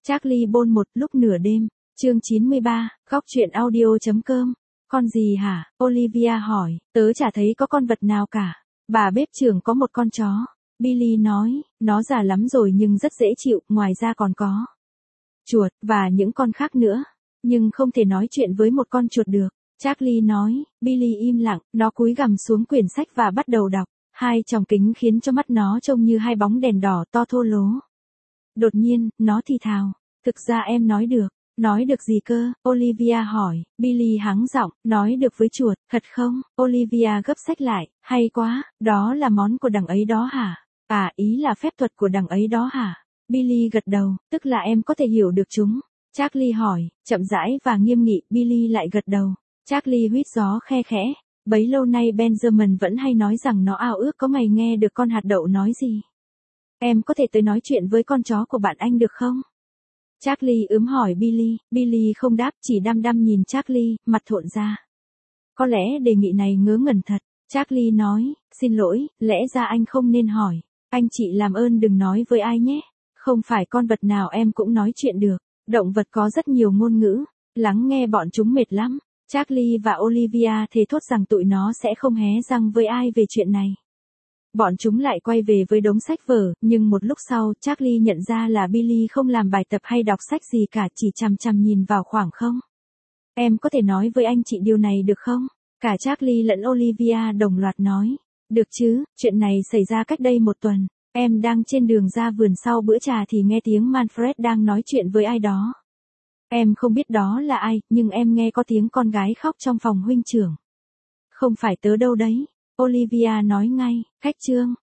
Charlie Bôn một lúc nửa đêm, chương 93, góc truyện audio.com. Con gì hả? Olivia hỏi, tớ chả thấy có con vật nào cả. Bà bếp trưởng có một con chó. Billy nói, nó già lắm rồi nhưng rất dễ chịu, ngoài ra còn có chuột, và những con khác nữa. Nhưng không thể nói chuyện với một con chuột được. Charlie nói, Billy im lặng, nó cúi gằm xuống quyển sách và bắt đầu đọc. Hai tròng kính khiến cho mắt nó trông như hai bóng đèn đỏ to thô lố. Đột nhiên, nó thì thào, thực ra em nói được. Nói được gì cơ? Olivia hỏi. Billy hắng giọng, nói được với chuột, thật không? Olivia gấp sách lại, hay quá, đó là món của đằng ấy đó hả? À, ý là phép thuật của đằng ấy đó hả? Billy gật đầu, tức là em có thể hiểu được chúng. Charlie hỏi, chậm rãi và nghiêm nghị. Billy lại gật đầu. Charlie huýt gió khe khẽ. Bấy lâu nay Benjamin vẫn hay nói rằng nó ao ước có ngày nghe được con hạt đậu nói gì. Em có thể tới nói chuyện với con chó của bạn anh được không? Charlie ướm hỏi Billy. Billy không đáp, chỉ đăm đăm nhìn Charlie, mặt thộn ra. Có lẽ đề nghị này ngớ ngẩn thật. Charlie nói, xin lỗi, lẽ ra anh không nên hỏi. Anh chị làm ơn đừng nói với ai nhé. Không phải con vật nào em cũng nói chuyện được. Động vật có rất nhiều ngôn ngữ. Lắng nghe bọn chúng mệt lắm. Charlie và Olivia thề thốt rằng tụi nó sẽ không hé răng với ai về chuyện này. Bọn chúng lại quay về với đống sách vở, nhưng một lúc sau, Charlie nhận ra là Billy không làm bài tập hay đọc sách gì cả, chỉ chằm chằm nhìn vào khoảng không. Em có thể nói với anh chị điều này được không? Cả Charlie lẫn Olivia đồng loạt nói. Được chứ, chuyện này xảy ra cách đây một tuần. Em đang trên đường ra vườn sau bữa trà thì nghe tiếng Manfred đang nói chuyện với ai đó. Em không biết đó là ai, nhưng em nghe có tiếng con gái khóc trong phòng huynh trưởng. Không phải tớ đâu đấy. Olivia nói ngay, khách trương.